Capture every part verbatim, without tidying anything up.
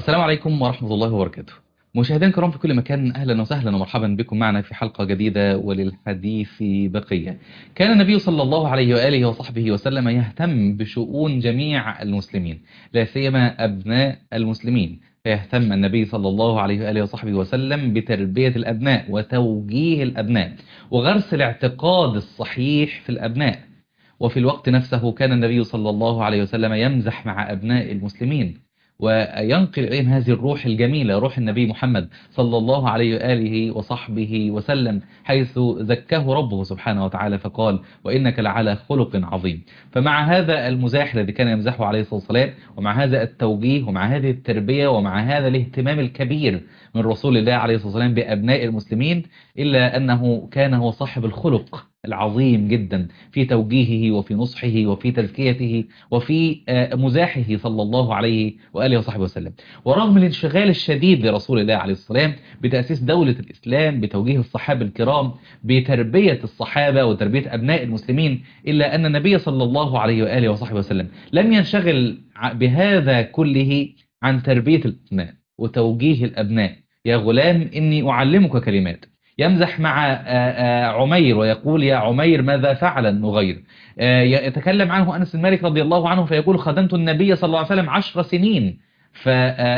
السلام عليكم ورحمة الله وبركاته. مشاهدينا الكرام في كل مكان، أهلا وسهلا ومرحبا بكم معنا في حلقة جديدة وللحديث بقية. كان النبي صلى الله عليه وآله وصحبه وسلم يهتم بشؤون جميع المسلمين، لا سيما أبناء المسلمين، فيهتم النبي صلى الله عليه وآله وصحبه وسلم بتربية الأبناء وتوجيه الأبناء وغرس الاعتقاد الصحيح في الأبناء. وفي الوقت نفسه كان النبي صلى الله عليه وسلم يمزح مع أبناء المسلمين وينقل إليهم هذه الروح الجميلة، روح النبي محمد صلى الله عليه وآله وصحبه وسلم، حيث زكاه ربه سبحانه وتعالى فقال: وإنك لعلى خلق عظيم. فمع هذا المزاح الذي كان يمزحه عليه الصلاة والسلام، ومع هذا التوجيه، ومع هذه التربية، ومع هذا الاهتمام الكبير من رسول الله عليه الصلاة والسلام بأبناء المسلمين، إلا أنه كان هو صاحب الخلق العظيم جدا في توجيهه وفي نصحه وفي تزكيته وفي مزاحه صلى الله عليه وآله وصحبه وسلم. ورغم الانشغال الشديد لرسول الله عليه الصلاة والسلام بتأسيس دولة الإسلام، بتوجيه الصحابة الكرام، بتربية الصحابة وتربية أبناء المسلمين، إلا أن النبي صلى الله عليه وآله وصحبه وسلم لم ينشغل بهذا كله عن تربية الأبناء وتوجيه الأبناء. يا غلام إني أعلمك كلمات. يمزح مع عمير ويقول: يا عمير ماذا فعل النغير؟ يتكلم عنه أنس المالك رضي الله عنه فيقول: خدمت النبي صلى الله عليه وسلم عشر سنين. ف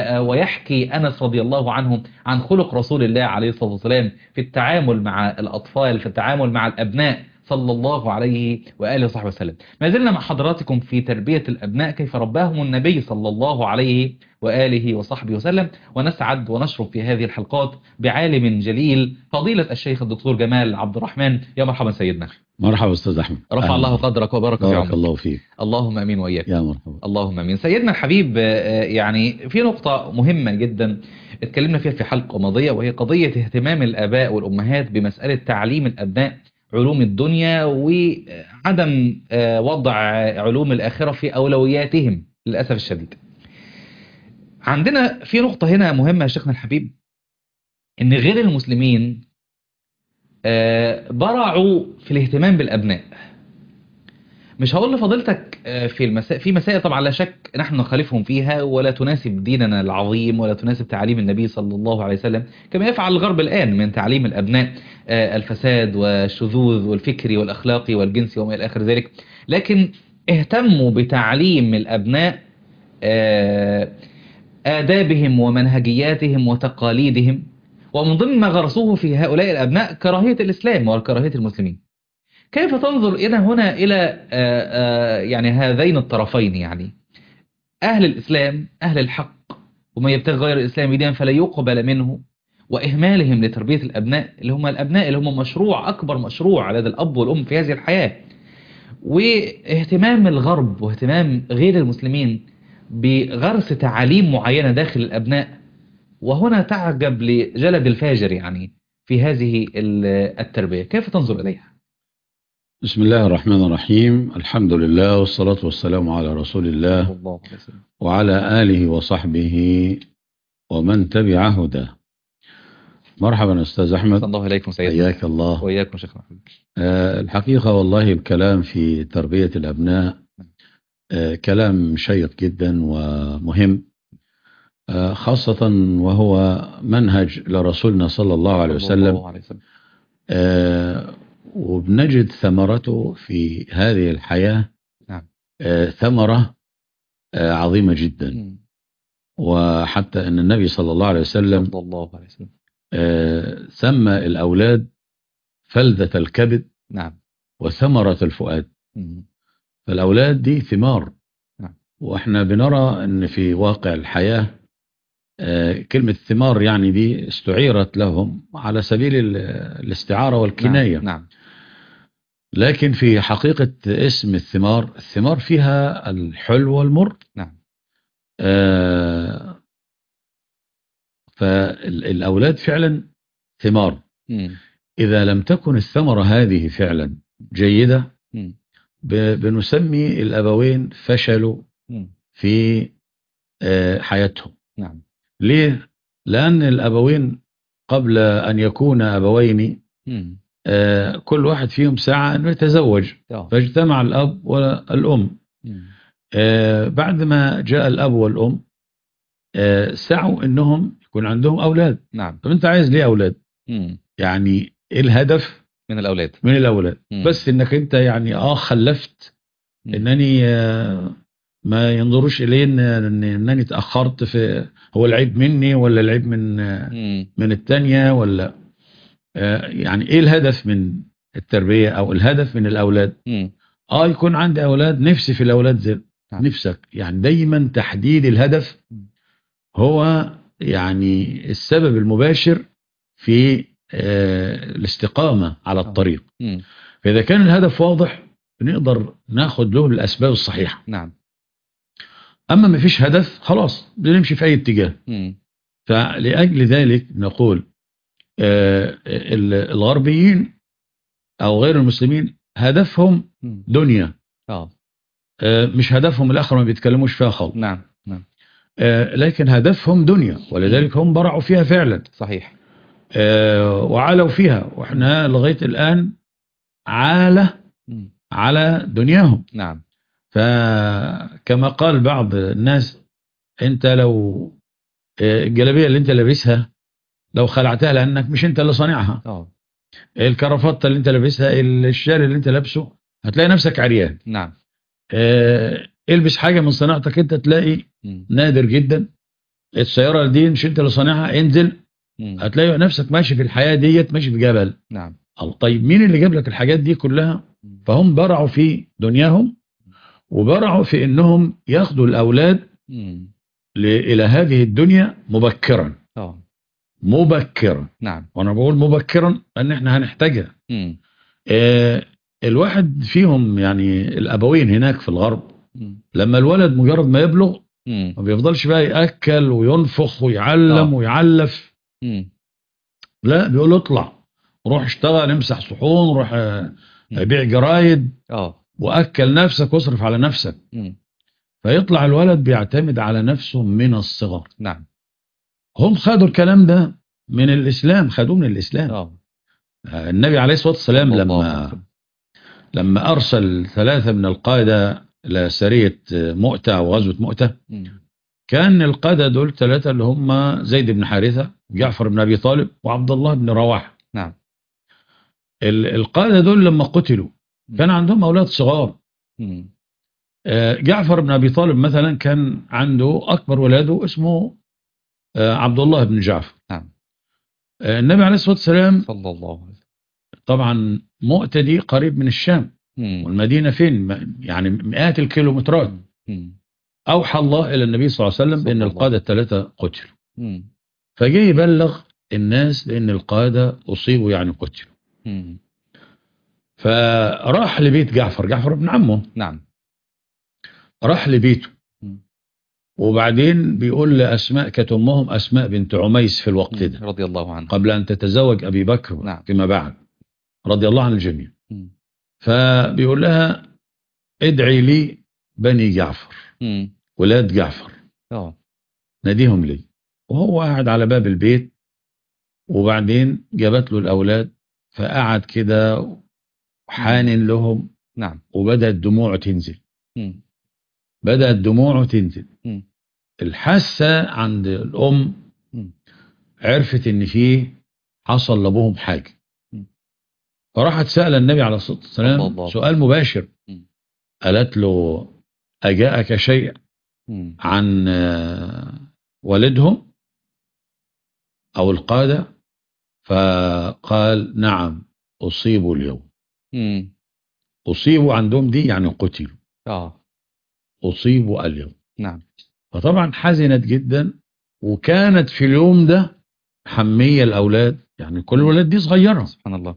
ويحكي أنس رضي الله عنه عن خلق رسول الله عليه الصلاة والسلام في التعامل مع الأطفال، في التعامل مع الأبناء صلى الله عليه وآله وصحبه وسلم. ما زلنا مع حضراتكم في تربية الأبناء، كيف رباهم النبي صلى الله عليه وآله وصحبه وسلم. ونسعد ونشرف في هذه الحلقات بعالم جليل، فضيلة الشيخ الدكتور جمال عبد الرحمن. يا مرحبا سيدنا. مرحبا أستاذ أحمد. رفع الله قدرك وبارك في عمرك. بارك الله فيك. اللهم أمين وإياك. يا مرحبا. اللهم أمين. سيدنا الحبيب، يعني في نقطة مهمة جدا اتكلمنا فيها في حلقة ماضية، وهي قضية اهتمام الآباء والأمهات بمسألة تعليم الأبناء علوم الدنيا وعدم وضع علوم الآخرة في أولوياتهم للأسف الشديد. عندنا في نقطة هنا مهمة يا شيخنا الحبيب، إن غير المسلمين برعوا في الاهتمام بالأبناء. مش هقول لفضيلتك في المسائل في مسائل طبعا لا شك نحن نخالفهم فيها ولا تناسب ديننا العظيم ولا تناسب تعليم النبي صلى الله عليه وسلم، كما يفعل الغرب الآن من تعليم الأبناء الفساد والشذوذ والفكري والأخلاقي والجنسي وما إلى آخر ذلك. لكن اهتموا بتعليم الأبناء آدابهم ومنهجياتهم وتقاليدهم، ومن ضمن ما غرسوه في هؤلاء الأبناء كراهية الإسلام وكراهية المسلمين. كيف تنظر إلى هنا إلى آآ آآ يعني هذين الطرفين، يعني أهل الإسلام أهل الحق وما يبتغي غير الإسلام دينا فلا يقبل منه، وإهمالهم لتربية الأبناء اللي هم الأبناء اللي هم مشروع أكبر مشروع لدى الأب والأم في هذه الحياة، واهتمام الغرب واهتمام غير المسلمين بغرس تعاليم معينة داخل الأبناء؟ وهنا تعجب لجلد الفاجر يعني في هذه التربية. كيف تنظر إليها؟ بسم الله الرحمن الرحيم. الحمد لله والصلاة والسلام على رسول الله وعلى آله وصحبه ومن تبع هداه. مرحبا أستاذ أحمد. صلى الله عليكم سيدنا. حياك الله. وإياكم شيخنا. أه الحقيقة والله الكلام في تربية الأبناء أه كلام شيق جدا ومهم، أه خاصة وهو منهج لرسولنا صلى الله عليه وسلم، أه وبنجد ثمرته في هذه الحياة. نعم. آه ثمرة آه عظيمة جدا. م. وحتى أن النبي صلى الله عليه وسلم, صلى الله عليه وسلم. آه سمى الأولاد فلذة الكبد. نعم. وثمرة الفؤاد. م. فالأولاد دي ثمار. نعم. وإحنا بنرى أن في واقع الحياة آه كلمة ثمار يعني دي استعيرت لهم على سبيل الاستعارة والكناية. نعم. نعم. لكن في حقيقة اسم الثمار، الثمار فيها الحلو والمر. نعم. آه فالأولاد فعلا ثمار. م. إذا لم تكن الثمرة هذه فعلا جيدة م. بنسمي الأبوين فشلوا م. في آه حياتهم. نعم. ليه؟ لأن الأبوين قبل أن يكون أبوين م. آه كل واحد فيهم سعى أن يتزوج، فاجتمع الأب والأم. آه بعد ما جاء الأب والأم آه، سعوا انهم يكون عندهم اولاد. نعم. طب انت عايز ليه اولاد؟ مم. يعني ايه الهدف من الأولاد؟ من الاولاد؟ مم. بس انك انت يعني اه خلفت، مم. انني آه، ما ينظروش الي ان إن- انني تاخرت في، هو العيب مني ولا العيب من آه، مم. من التانية ولا آه، يعني ايه الهدف من التربية او الهدف من الاولاد؟ مم. اه يكون عندي اولاد، نفسي في الاولاد زي نعم. نفسك، يعني دايما تحديد الهدف هو يعني السبب المباشر في آه، الاستقامة على آه. الطريق. مم. فإذا كان الهدف واضح نقدر ناخد له الأسباب الصحيحة. نعم. أما ما فيش هدف خلاص بنمشي في أي اتجاه. مم. فلأجل ذلك نقول آه، ال- الغربيين أو غير المسلمين هدفهم مم. دنيا، آه. آه، مش هدفهم الآخرة، ما بيتكلموش فيها خالص. نعم. نعم. آه، لكن هدفهم دنيا، مم. ولذلك هم برعوا فيها فعلا صحيح. آه، وعالوا فيها، واحنا لغاية الآن عالة مم. على دنياهم. نعم. فكما قال بعض الناس، انت لو آه، الجلابية اللي انت لابسها لو خلعتها لانك مش انت اللي صانعها، آه. الكرافتة اللي انت لابسها، الشال اللي انت لابسه، هتلاقي نفسك عريان. نعم. آه، البس حاجة من صناعتك انت، تلاقي مم. نادر جدا. السيارة دي مش انت اللي صانعها، انزل مم. هتلاقي نفسك ماشي في الحياة ديت، ماشي في جبل. نعم. الله، طيب مين اللي جاب لك الحاجات دي كلها؟ مم. فهم برعوا في دنياهم، وبرعوا في انهم ياخدوا الاولاد مم. ل- الى هذه الدنيا مبكرا. آه. مبكرا، نعم. وانا بقول مبكرا ان احنا هنحتاجها. مم. آه الواحد فيهم يعني الابوين هناك في الغرب، مم. لما الولد مجرد ما يبلغ مم. ما بيفضلش بقى ياكل وينفخ ويعلم آه. ويعلف، مم. لا بيقول اطلع روح اشتغل، امسح صحون، روح آه، مم. بيع جرايد، آه. واكل نفسك واصرف على نفسك. مم. فيطلع الولد بيعتمد على نفسه من الصغر. نعم. هم خدوا الكلام ده من الاسلام، خدوه من الاسلام. آه. آه، النبي عليه الصلاه والسلام صلى الله عليه لما وسلم. لما ارسل ثلاثه من القاده لسريه مؤتة او غزوه مؤتة، مم. كان القاده دول ثلاثه اللي هم زيد بن حارثه، جعفر بن ابي طالب، وعبد الله بن رواحه. نعم. ال- القاده دول لما قتلوا كان عندهم اولاد صغار. مم. آه، جعفر بن ابي طالب مثلا كان عنده اكبر ولاده اسمه آه، عبد الله بن جعفر. نعم. آه، النبي عليه الصلاه والسلام، صلى الله عليه وسلم. طبعا مؤتة دي قريب من الشام، مم. والمدينه فين؟ م- يعني مئات الكيلومترات. مم. اوحى الله الى النبي صلى الله عليه وسلم صلى بان الله القاده الثلاثه قتلوا، مم. فجه يبلغ الناس بان القاده اصيبوا يعني قتلوا. مم. فراح لبيت جعفر، جعفر ابن عمه، نعم. راح لبيته. مم. وبعدين بيقول لأسماء، كانت أمهم أسماء بنت عميس في الوقت مم. ده رضي الله عنه. قبل أن تتزوج أبي بكر نعم. فيما بعد، رضي الله عن الجميع. مم. فبيقول لها ادعي لي بني جعفر، مم. ولاد جعفر، آه. ناديهم لي. وهو قاعد على باب البيت، وبعدين جابت له الأولاد، فقعد كده حانن لهم، نعم. وبدأت دموعه تنزل، مم. بدأت دموعه تنزل. مم. الحاسة عند الأم مم. عرفت إن فيه حصل لأبوهم حاجة، مم. فراحت سأل النبي عليه الصلاة صلى والسلام الله. سؤال مباشر. مم. قالت له أجاءك شيء مم. عن آه، والدهم أو القادة؟ فقال نعم أصيبوا اليوم. مم. أصيبوا عندهم دي يعني قتلوا، آه. أصيبوا اليوم. نعم. فطبعا حزنت جدا، وكانت في اليوم ده حمية الأولاد، يعني كل الولاد دي صغيرة، سبحان الله.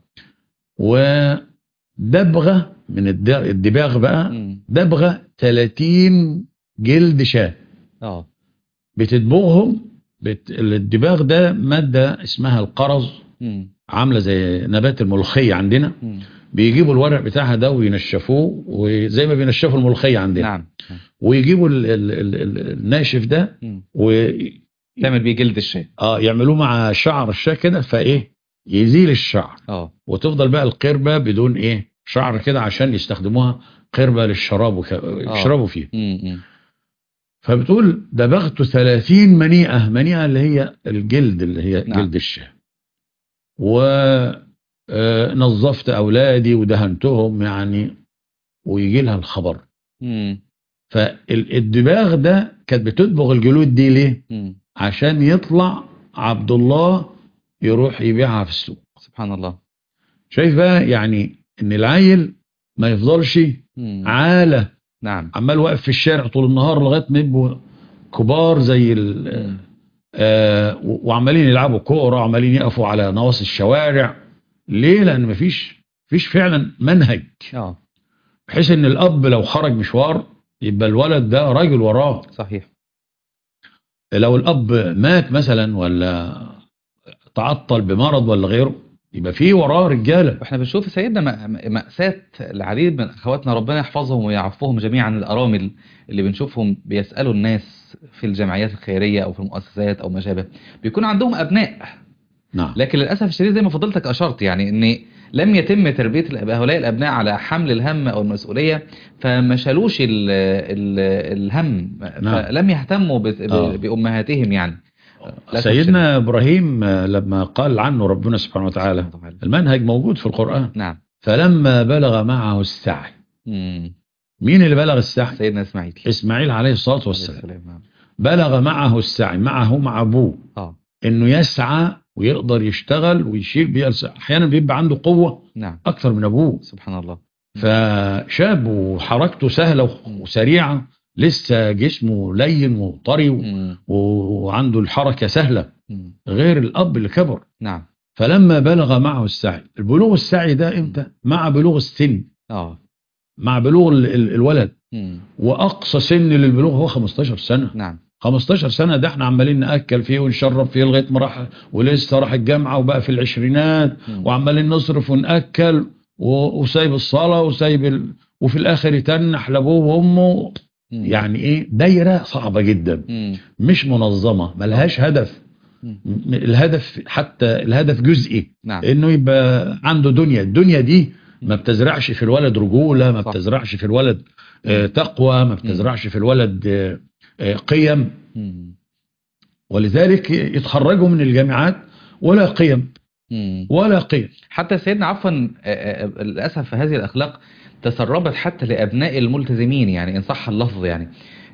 ودبغة من الد- الدباغ بقى، مم. دبغة ثلاثين جلد شاه آه. بتدبغهم. بت... الدباغ ده مادة اسمها القرز، مم. عاملة زي نبات الملوخية عندنا. مم. بيجيبوا الورق بتاعها ده وينشفوه، وزي ما بينشفوا الملوخية عندنا. نعم. ويجيبوا ال... ال... ال... ال- الناشف ده مم. و... تعمل بيه جلد الشاي. اه يعملوه مع شعر الشاه كده، فايه يزيل الشعر، اه. وتفضل بقى القربة بدون ايه شعر كده، عشان يستخدموها قربة للشراب وك... يشربوا فيها. مم. مم. فبتقول دبغت ثلاثين منيئة، منيئة اللي هي الجلد، اللي هي نعم. جلد الشاه، ونظفت أولادي ودهنتهم يعني، ويجي لها الخبر. مم. فالدباغ ده كانت بتدبغ الجلود دي ليه؟ مم. عشان يطلع عبد الله يروح يبيعها في السوق. سبحان الله. شايف بقى يعني ان العيل ما يفضلش مم. عالة نعم. عمال واقف في الشارع طول النهار لغايه ما يبقوا كبار زي ال مم. آه وعمالين يلعبوا كوره وعمالين يقفوا على نواصي الشوارع. ليه؟ لان مفيش مفيش فعلا منهج، اه بحيث ان الاب لو خرج مشوار يبقى الولد ده راجل وراه. صحيح. لو الاب مات مثلا ولا تعطل بمرض ولا غيره يبقى في وراه رجاله. واحنا بنشوف سيدنا م- مأساة العديد من اخواتنا، ربنا يحفظهم ويعفوهم جميعا، الارامل اللي بنشوفهم بيسألوا الناس في الجمعيات الخيرية او في المؤسسات او ما شابه، بيكون عندهم ابناء، نعم. لكن للاسف الشديد زي ما فضلتك اشرت يعني ان لم يتم تربية الأب- هؤلاء الابناء على حمل الهم او المسؤولية، فما شالوش ال ال الهم، نعم. فلم يهتموا ب- ب- آه. بامهاتهم يعني للاسف الشديد. سيدنا ابراهيم آه، لما قال عنه ربنا سبحانه وتعالى، سبحانه وتعالى. المنهج موجود في القرآن. نعم. فلما بلغ معه السعي، مم. مين اللي بلغ السعي؟ سيدنا اسماعيل اسماعيل عليه الصلاة عليه والسلام. السلام. نعم. بلغ معه السعي، معه مع ابوه، اه انه يسعى ويقدر يشتغل ويشيل بيأس. احيانا بيبقى عنده قوة نعم. اكثر من ابوه، سبحان الله. فشاب وحركته سهلة وسريعة، لسه جسمه لين وطري و- مم. وعنده الحركة سهلة، مم. غير الاب اللي كبر. نعم. فلما بلغ معه السعي، البلوغ السعي ده امتى؟ مع بلوغ السن، اه مع بلوغ ال- ال- الولد. مم. واقصى سن للبلوغ هو خمستاشر سنة. نعم. خمستاشر سنة ده احنا عمالين نأكل فيه ونشرب فيه لغاية ما راح، ولسه راح الجامعة وبقى في العشرينات، مم. وعمالين نصرف ونأكل و- وسايب الصلاة وسايب ال... وفي الآخر يتنح لأبوه وأمه. مم. يعني إيه؟ دايرة صعبة جدا، مم. مش منظمة، ملهاش هدف. مم. م- الهدف حتى الهدف جزئي، نعم. إنه يبقى عنده دنيا. الدنيا دي ما بتزرعش في الولد رجولة، ما صح. بتزرعش في الولد آه، تقوى، ما بتزرعش في الولد آه، آه، قيم. مم. ولذلك يتخرجوا من الجامعات ولا قيم، مم. ولا قيم. حتى سيدنا عفوا آه، آه، للأسف هذه الأخلاق تسربت حتى لأبناء الملتزمين، يعني إن صح اللفظ يعني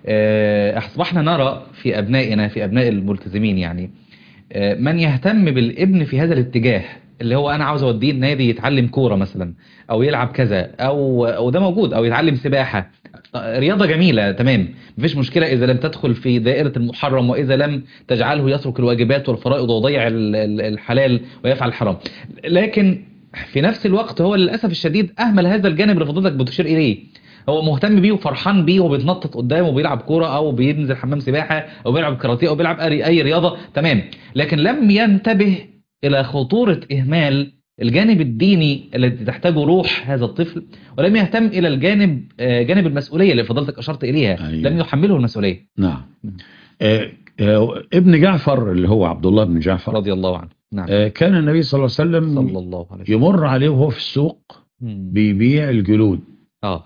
آه، أصبحنا نرى في أبنائنا، في أبناء الملتزمين يعني آه، من يهتم بالابن في هذا الاتجاه، اللي هو أنا عاوز أوديه النادي يتعلم كورة مثلا، أو يلعب كذا، أو أو ده موجود، أو يتعلم سباحة. رياضة جميلة تمام، مفيش مشكلة إذا لم تدخل في دائرة المحرم، وإذا لم تجعله يترك الواجبات والفرائض ويضيع ال- ال- الحلال ويفعل الحرام. لكن في نفس الوقت هو للأسف الشديد أهمل هذا الجانب اللي فضلتك بتشير إليه. هو مهتم بيه وفرحان بيه وبيتنطط قدامه وبيلعب كورة أو بينزل حمام سباحة أو بيلعب كاراتيه أو بيلعب أي أي رياضة تمام، لكن لم ينتبه إلى خطورة إهمال الجانب الديني الذي تحتاجه روح هذا الطفل، ولم يهتم إلى الجانب آه، جانب المسؤولية اللي فضلتك أشرت إليها. أيوة. لم يحمله المسؤولية. نعم. آه آه ابن جعفر اللي هو عبد الله بن جعفر رضي الله عنه. نعم. آه كان النبي صلى الله عليه وسلم صلى الله عليه وسلم يمر عليه وهو في السوق مم. بيبيع الجلود. آه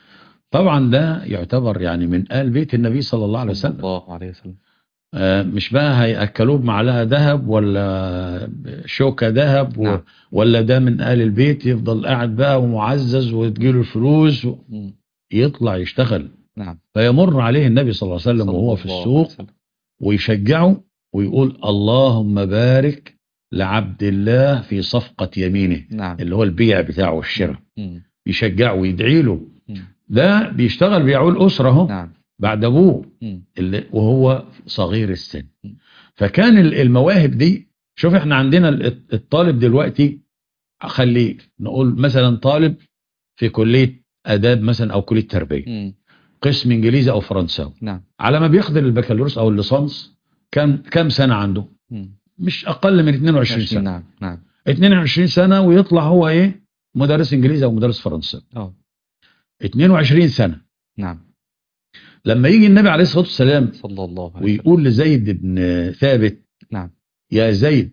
طبعا ده يعتبر يعني من آل بيت النبي صلى الله عليه صلى وسلم. الله عليه وسلم. آه مش بقى هيأكلوه بمعلقة ذهب ولا شوكة ذهب و... نعم. ولا ده من آل البيت يفضل قاعد بقى ومعزز وتجيله الفلوس و... مم. يطلع يشتغل. نعم. فيمر عليه النبي صلى الله عليه وسلم صلى وهو في الله عليه السوق وسلم. ويشجعه ويقول اللهم بارك لعبد الله في صفقة يمينه، نعم. اللي هو البيع بتاعه والشراء. مم. يشجعه ويدعي له. مم. ده بيشتغل بيعول أسرة اهو نعم. بعد أبوه مم. اللي وهو صغير السن. مم. فكان ال- المواهب دي، شوف احنا عندنا ال- الطالب دلوقتي، خليه نقول مثلا طالب في كلية آداب مثلا أو كلية تربية، مم. قسم إنجليزي أو فرنساوي، نعم. على ما بياخد البكالوريوس أو الليسانس كان كام سنة عنده؟ مم. مش أقل من اتنين وعشرين سنة. نعم. نعم. اتنين وعشرين سنة ويطلع هو إيه؟ مدرس إنجليزي أو مدرس فرنساوي. اه اتنين وعشرين سنة. نعم. لما يجي النبي عليه الصلاة والسلام صلى الله عليه وسلم ويقول لزيد بن ثابت نعم. يا زيد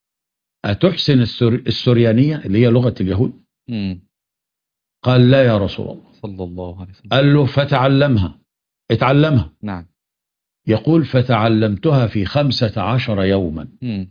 أتحسن السور... السوريانية اللي هي لغة اليهود؟ مم. قال لا يا رسول الله. صلى الله عليه وسلم. قال له فتعلمها، اتعلمها. نعم. يقول فتعلمتها في خمسة عشر يوما. مم.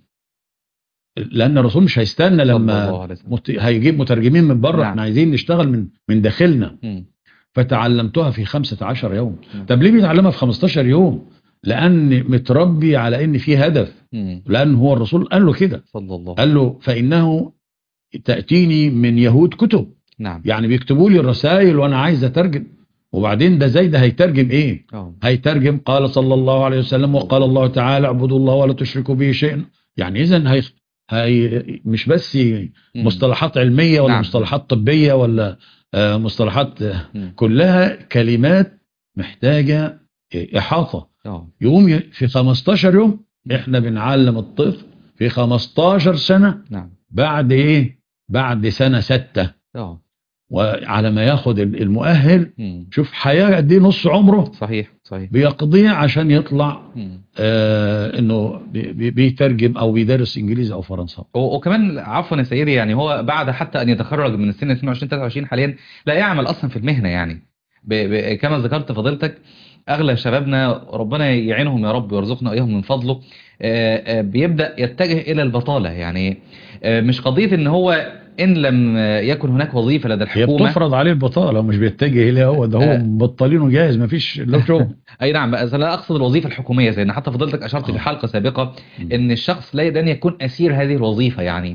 لأن الرسول مش هيستنى صلى لما الله عليه وسلم. مت... هيجيب مترجمين من بره. نعم. احنا عايزين نشتغل من من داخلنا. مم. فتعلمتها في خمسة عشر يوم. مم. طب ليه بيتعلمها في خمستاشر يوم؟ لأن متربي على إن في هدف. مم. لأن هو الرسول قال له كده، صلى الله. قال له فإنه تأتيني من يهود كتب، نعم. يعني بيكتبوا لي الرسائل وأنا عايز أترجم. وبعدين ده زي ده هيترجم إيه؟ أوه. هيترجم قال صلى الله عليه وسلم وقال الله تعالى اعبدوا الله ولا تشركوا به شيئا. يعني إذن هي هي مش بس مصطلحات علمية ولا نعم. مصطلحات طبية ولا آه مصطلحات آه مم. كلها كلمات محتاجة إحاطة. أوه. يوم في خمستاشر يوم إحنا بنعلم الطفل في خمستاشر سنة. نعم. بعد إيه؟ بعد سنة ستة. أوه. وعلى ما ياخد المؤهل. مم. شوف حياة قد ايه نص عمره صحيح صحيح بيقضيه عشان يطلع مم. آه انه بي- بي- بيترجم او بيدرس انجليزي او فرنساوي. و- وكمان عفوا يا سيدي، يعني هو بعد حتى أن يتخرج من السن اثنين وعشرين ثلاثة وعشرين حاليا لا يعمل أصلا في المهنة. يعني ب... ب... كما ذكرت فضيلتك، أغلى شبابنا ربنا يعينهم يا رب ويرزقنا إياهم من فضله، آه، آه، بيبدأ يتجه إلى البطالة. يعني آه، مش قضية إن هو إن لم يكن هناك وظيفة لدى هي الحكومة. بتفرض عليه البطاله ومش بيتجه اليها هو، ده هو آه. مبطلينه جاهز مفيش له شغل. اي نعم، بس لا اقصد الوظيفه الحكوميه، زي ان حتى فضلتك اشرت آه. في حلقه سابقه مم. ان الشخص لا يدان يكون اسير هذه الوظيفه. يعني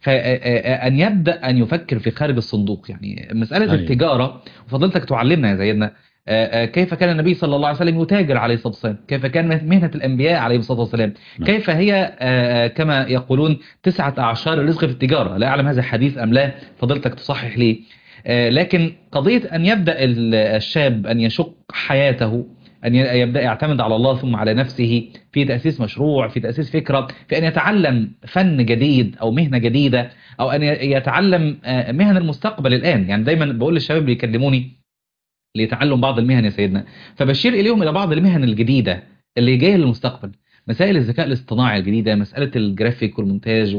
فان يبدا ان يفكر في خارج الصندوق. يعني مساله أيوة. التجاره، وفضلتك تعلمنا يا سيدنا آه، آه، كيف كان النبي صلى الله عليه وسلم يتاجر عليه الصلاه والسلام، كيف كان مهنه الانبياء عليه الصلاه والسلام، نعم. كيف هي آه، آه، كما يقولون تسعه اعشار الرزق في التجاره. لا اعلم هذا حديث ام لا، فضلتك تصحح لي. آه، لكن قضيه ان يبدا ال- الشاب ان يشق حياته، أن ي- يبدأ يعتمد على الله ثم على نفسه في تأسيس مشروع، في تأسيس فكرة، في أن يتعلم فن جديد أو مهنة جديدة، أو أن ي- يتعلم آه، مهن المستقبل الآن. يعني دايما بقول للشباب اللي يكلموني ليتعلم بعض المهن يا سيدنا، فبشير إليهم إلى بعض المهن الجديدة اللي جاية للمستقبل. مسائل الذكاء الاصطناعي الجديدة، مسألة الجرافيك والمونتاج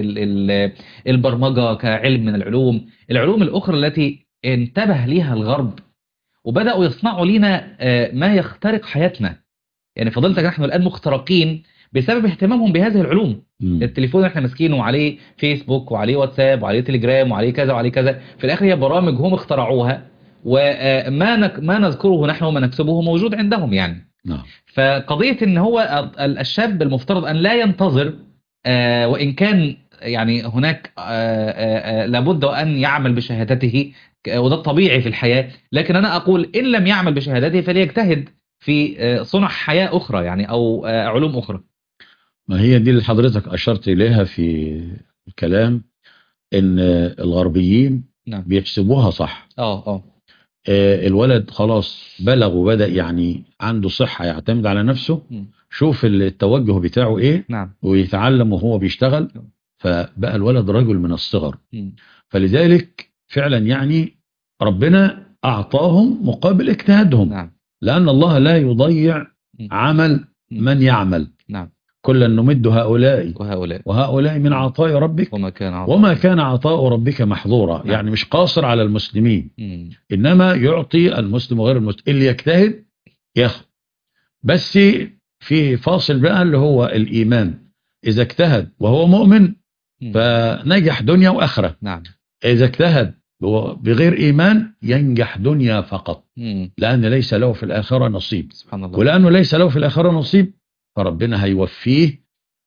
والبرمجة كعلم من العلوم، العلوم الأخرى التي انتبه ليها الغرب وبدأوا يصنعوا لنا آه، ما يخترق حياتنا. يعني فضلتك نحن الآن مخترقين بسبب اهتمامهم بهذه العلوم. مم. التليفون اللي احنا ماسكينه وعليه فيسبوك وعليه واتساب وعليه تليجرام وعليه كذا وعليه كذا، في الآخر هي برامج هم اخترعوها، وما نك ما نذكره نحن وما نكتبه موجود عندهم. يعني نعم. فقضية ان هو ال- الشاب المفترض ان لا ينتظر، آه، وان كان يعني هناك آه، آه، آه، لابد ان يعمل بشهادته، ك- وده الطبيعي في الحياة. لكن انا اقول ان لم يعمل بشهادته فليجتهد في آه، صنع حياة اخرى، يعني او آه، علوم اخرى. ما هي دي اللي حضرتك أشرت إليها في الكلام، إن الغربيين نعم. بيحسبوها صح. اه اه آه، الولد خلاص بلغ وبدأ يعني عنده صحة يعتمد على نفسه. مم. شوف التوجه بتاعه إيه نعم. ويتعلم وهو بيشتغل، فبقى الولد رجل من الصغر. مم. فلذلك فعلا يعني ربنا أعطاهم مقابل اجتهادهم. نعم. لأن الله لا يضيع مم. عمل من يعمل. نعم. كلا نمد هؤلاء وهؤلاء وهؤلاء من عطاء ربك وما كان عطاء. وما كان عطاء ربك محظورا. نعم. يعني مش قاصر على المسلمين، مم. إنما يعطي المسلم وغير المسلم. اللي يجتهد ياخد. بس في فاصل بقى اللي هو الإيمان. إذا اجتهد وهو مؤمن مم. فنجح دنيا وآخرة. نعم. إذا اجتهد بغير إيمان ينجح دنيا فقط، مم. لأن ليس له في الآخرة نصيب. سبحان الله. ولأنه ليس له في الآخرة نصيب فربنا هيوفيه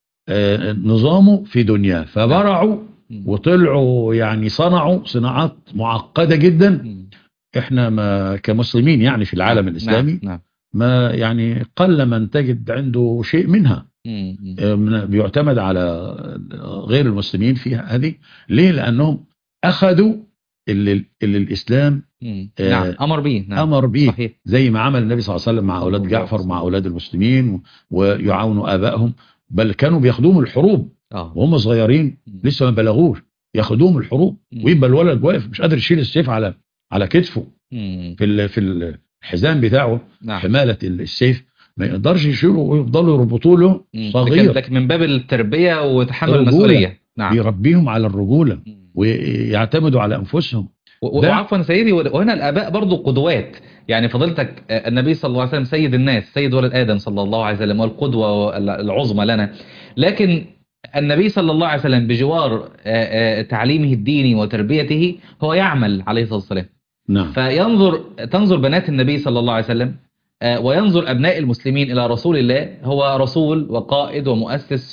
آه، نظامه في دنياه. فبرعوا مم. وطلعوا يعني صنعوا صناعات معقدة جدا. مم. احنا ما كمسلمين يعني في العالم نعم. الإسلامي نعم. نعم. ما يعني قل من تجد عنده شيء منها. مم. مم. آه، من- بيعتمد على غير المسلمين فيها هذه. ليه؟ لأنهم أخذوا اللي, اللي الإسلام مم. آه، نعم. أمر به. نعم. أمر به. صحيح. زي ما عمل النبي صلى الله عليه وسلم مع صلى أولاد الله جعفر عليه ومع وسلم. أولاد المسلمين ويعاونوا آبائهم، بل كانوا بياخدوهم الحروب اه وهم صغيرين مم. لسه ما بلغوش، ياخدوهم الحروب مم. ويبقى الولد واقف مش قادر يشيل السيف على على كتفه مم. في ال- في الحزام بتاعه. نعم. حمالة السيف ما يقدرش يشيله ويفضلوا يربطوا له مم. صغير. لكن لكن من باب التربية وتحمل الرجولة. المسؤولية. نعم. بيربيهم على الرجولة مم. ويعتمدوا على أنفسهم. وعفوا سيدي، وهنا الآباء برضو قدوات. يعني فضلتك النبي صلى الله عليه وسلم سيد الناس، سيد ولد آدم صلى الله عليه وسلم، والقدوة العظمى لنا. لكن النبي صلى الله عليه وسلم بجوار تعليمه الديني وتربيته هو يعمل عليه الصلاة والسلام. نعم. فينظر تنظر بنات النبي صلى الله عليه وسلم، وينظر أبناء المسلمين إلى رسول الله، هو رسول وقائد ومؤسس،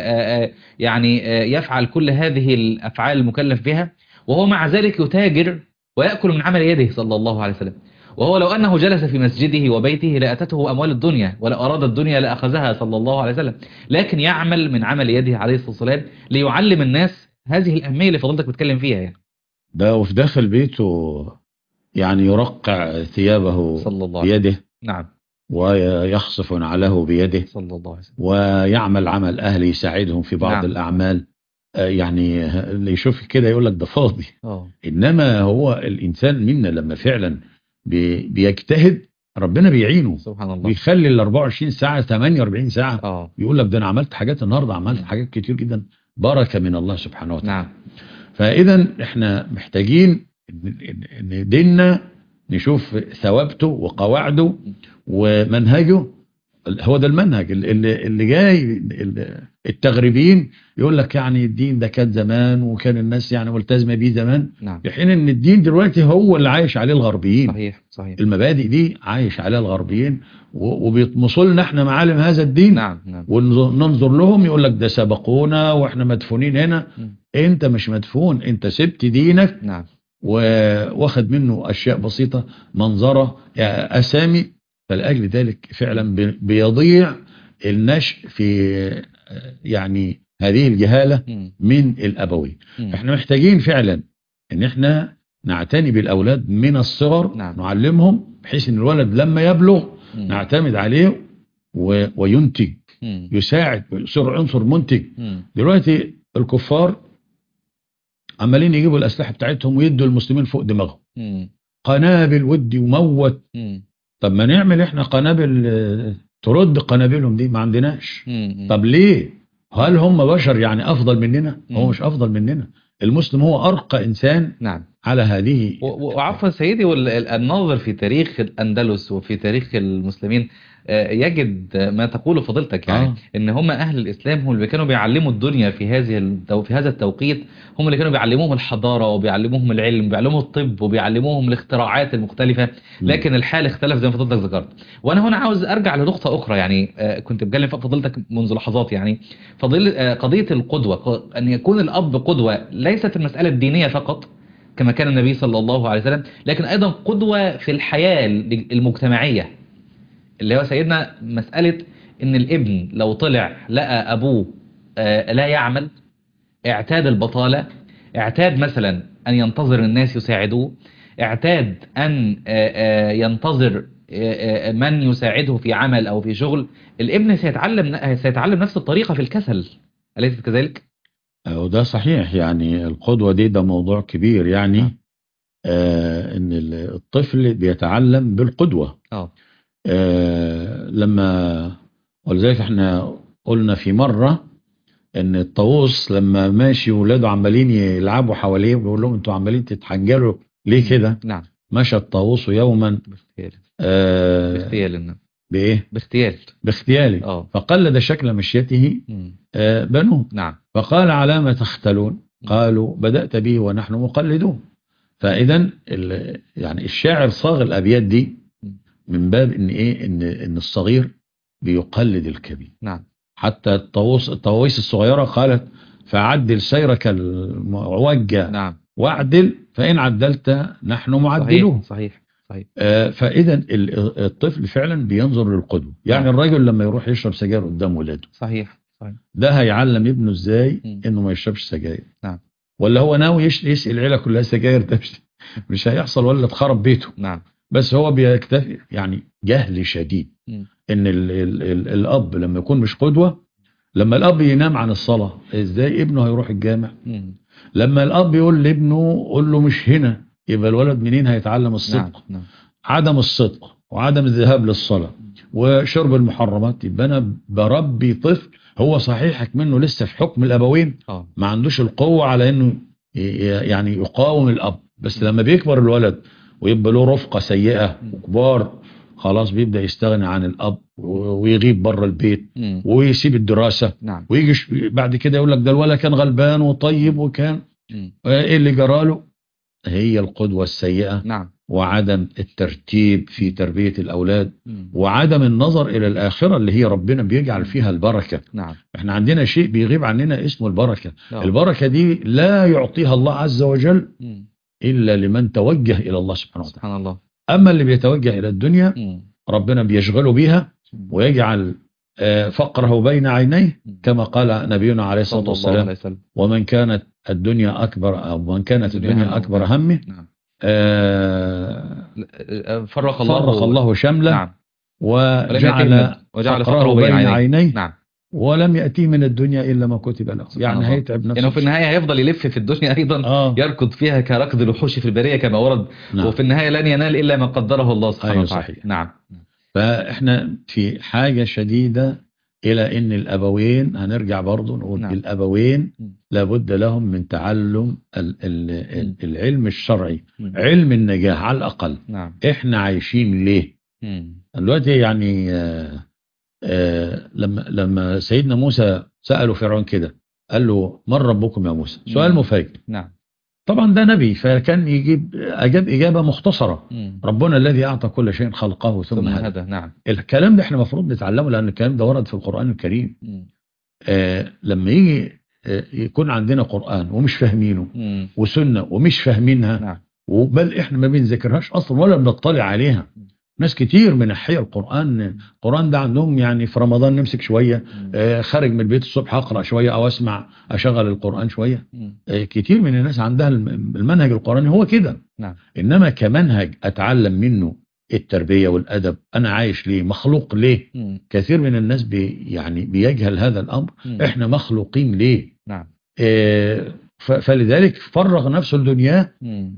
ويعني يفعل كل هذه الأفعال المكلف بها، وهو مع ذلك يتاجر ويأكل من عمل يده صلى الله عليه وسلم. وهو لو أنه جلس في مسجده وبيته لأتته أموال الدنيا، ولا أراد الدنيا لأخذها صلى الله عليه وسلم، لكن يعمل من عمل يده عليه الصلاة والسلام ليعلم الناس هذه الأهمية اللي فضلتك بتكلم فيها. يعني ده وفي داخل بيته يعني يرقع ثيابه صلى الله بيده. نعم. ويخصف نعله بيده صلى الله عليه وسلم. ويعمل عمل أهل يساعدهم في بعض نعم. الأعمال. يعني اللي يشوف كده يقول لك ده فاضي. أوه. إنما هو الإنسان منا لما فعلا بي بيجتهد ربنا بيعينه سبحان الله، بيخلي ال أربعة وعشرين ساعة ثمانية وأربعين ساعة. أوه. يقول لك ده أنا عملت حاجات النهاردة، عملت حاجات كتير جدا، بركة من الله سبحانه وتعالى. نعم. فإذا إحنا محتاجين إن ديننا نشوف ثوابته وقواعده ومنهجه. هو ده المنهج اللي, اللي جاي. التغريبيين يقول لك يعني الدين ده كان زمان وكان الناس يعني ملتزمة بيه زمان. نعم. في حين ان الدين دلوقتي هو اللي عايش عليه الغربيين. صحيح صحيح. المبادئ دي عايش عليها الغربيين وبيطمسوا لنا احنا معالم هذا الدين. نعم نعم. وننظر لهم يقول لك ده سبقونا واحنا مدفونين هنا. م. انت مش مدفون، انت سبت دينك. نعم. واخد منه اشياء بسيطة، منظرة، اسامي. فلأجل ذلك فعلا بيضيع النشء في يعني هذه الجهالة من الأبوين. احنا محتاجين فعلا ان احنا نعتني بالأولاد من الصغر. نعم. نعلمهم بحيث ان الولد لما يبلغ مم. نعتمد عليه وينتج، مم. يساعد، يصير عنصر منتج. مم. دلوقتي الكفار عمالين يجيبوا الأسلحة بتاعتهم ويدوا المسلمين فوق دماغهم قنابل ودي وموت. مم. طب ما نعمل احنا قنابل ترد قنابلهم دي، ما عندناش. مم. طب ليه؟ هل هم بشر يعني افضل مننا؟ مم. هو مش افضل مننا. المسلم هو ارقى انسان. نعم. على هذه. وعفوا سيدي، والناظر في تاريخ الأندلس وفي تاريخ المسلمين يجد ما تقوله فضيلتك، يعني آه. ان هم اهل الاسلام هم اللي كانوا بيعلموا الدنيا في هذه التو... في هذا التوقيت. هم اللي كانوا بيعلموهم الحضاره وبيعلموهم العلم وبيعلموهم الطب وبيعلموهم الاختراعات المختلفه. لكن الحال اختلف زي ما فضيلتك ذكرت. وانا هنا عاوز ارجع لنقطه اخرى، يعني كنت بتكلم في فضيلتك منذ لحظات. يعني فضيل قضيه القدوه، ان يكون الاب قدوه ليست المساله الدينيه فقط كما كان النبي صلى الله عليه وسلم، لكن ايضا قدوه في الحياه المجتمعيه، اللي هو سيدنا مسألة ان الابن لو طلع لقى ابوه آه لا يعمل، اعتاد البطالة، اعتاد مثلا ان ينتظر الناس يساعدوه، اعتاد ان آه آه ينتظر آه من يساعده في عمل او في شغل، الابن سيتعلم سيتعلم نفس الطريقة في الكسل. أليس كذلك؟ وده صحيح. يعني القدوة دي ده موضوع كبير. يعني آه ان الطفل بيتعلم بالقدوة. اه آه لما ولذلك احنا قلنا في مرة ان الطاووس لما ماشي ولاده عمالين يلعبوا حواليه بيقول لهم انتوا عمالين تتحنجلوا ليه كده؟ نعم. مشى الطاووس يوما باغتيال. آه باغتيال. بايه؟ باغتيال. باغتيال. اه فقلد شكل مشيته آه بنوه. نعم. فقال على ما تختلون؟ قالوا بدأت به ونحن مقلدون. فاذا يعني الشاعر صاغ الابيات دي من باب ان ايه ان ان الصغير بيقلد الكبير. نعم. حتى الطاووس الطواويس الصغيره قالت فعدل سيرك المعوجه. نعم. واعدل فان عدلت نحن معدلون. صحيح صحيح, صحيح. آه فاذا الطفل فعلا بينظر للقدوه. يعني نعم. الراجل لما يروح يشرب سجاير قدام ولاده صحيح صحيح ده هيعلم ابنه ازاي م. انه ما يشربش سجاير. نعم. ولا هو ناوي يسقي العيله كلها سجاير؟ ده مش, مش هيحصل ولا اتخرب بيته. نعم. بس هو بيكتفي يعني جهل شديد. م. ان ال ال ال الاب لما يكون مش قدوة، لما الاب ينام عن الصلاة ازاي ابنه هيروح الجامع؟ م. لما الاب يقول لابنه قول له مش هنا، يبقى الولد منين هيتعلم الصدق؟ نعم. نعم. عدم الصدق وعدم الذهاب للصلاة وشرب المحرمات. يبقى انا بربي طفل هو صحيحك منه لسه في حكم الابوين. أوه. ما عندوش القوة على انه يعني يقاوم الاب. بس لما بيكبر الولد ويبقى له رفقة سيئة وكبار، خلاص بيبدأ يستغني عن الأب ويغيب بره البيت مم. ويسيب الدراسة. نعم. ويجي بعد كده يقول لك ده الولد كان غلبان وطيب وكان مم. ايه اللي جراله؟ هي القدوة السيئة. نعم. وعدم الترتيب في تربية الأولاد. مم. وعدم النظر إلى الآخرة اللي هي ربنا بيجعل مم. فيها البركة. نعم. احنا عندنا شيء بيغيب عننا اسمه البركة. لا. البركة دي لا يعطيها الله عز وجل مم. إلا لمن توجه إلى الله سبحانه وتعالى. سبحان الله. أما اللي بيتوجه إلى الدنيا مم. ربنا بيشغله بيها مم. ويجعل آه، فقره بين عينيه، كما قال نبينا عليه الصلاة صلى الله عليه والسلام: وسلم. ومن كانت الدنيا أكبر أو من كانت الدنيا الدنيا همه. أكبر همه نعم. آه، فرق الله فرق الله شمله. نعم. ولم يأتيه وجعل من- وجعل فقره بين عينيه. نعم. ولم يأتيه من الدنيا إلا ما كتب له. سبحان يعني الله. هيتعب نفسه. يعني في النهاية هيفضل يلف في الدنيا أيضا آه. يركض فيها كركض الوحوش في البرية كما ورد. نعم. وفي النهاية لن ينال إلا ما قدره الله سبحانه أيوة وتعالى. صحيح. نعم. فإحنا في حاجة شديدة إلى إن الأبوين، هنرجع برضو نقول نعم. الأبوين م. لابد لهم من تعلم ال ال م. العلم الشرعي، م. علم النجاح على الأقل. نعم. إحنا عايشين ليه؟ م. دلوقتي يعني آه آه لما لما سيدنا موسى سأله فرعون كده، قال له: من ربكم يا موسى؟ سؤال م. مفاجئ. نعم. طبعا ده نبي، فكان يجيب أجاب إجابة مختصرة: م. ربنا الذي أعطى كل شيء خلقه ثم, ثم هدى. هذا. نعم. الكلام ده احنا المفروض نتعلمه، لأن الكلام ده ورد في القرآن الكريم. م. آه لما يجي آه يكون عندنا قرآن ومش فاهمينه، م. وسنة ومش فاهمينها، نعم. وبل احنا ما بنذكرهاش أصلا ولا بنطلع عليها. ناس كتير من أحياء القرآن، القرآن ده عندهم يعني في رمضان نمسك شوية، آه خارج من البيت الصبح أقرأ شوية أو أسمع أشغل القرآن شوية. آه كتير من الناس عندها المنهج القرآني هو كده. نعم. إنما كمنهج أتعلم منه التربية والأدب، أنا عايش ليه، مخلوق ليه. م. كثير من الناس بي يعني بيجهل هذا الأمر. م. إحنا مخلوقين ليه. نعم. آه فلذلك فرغ نفسه الدنيا، م.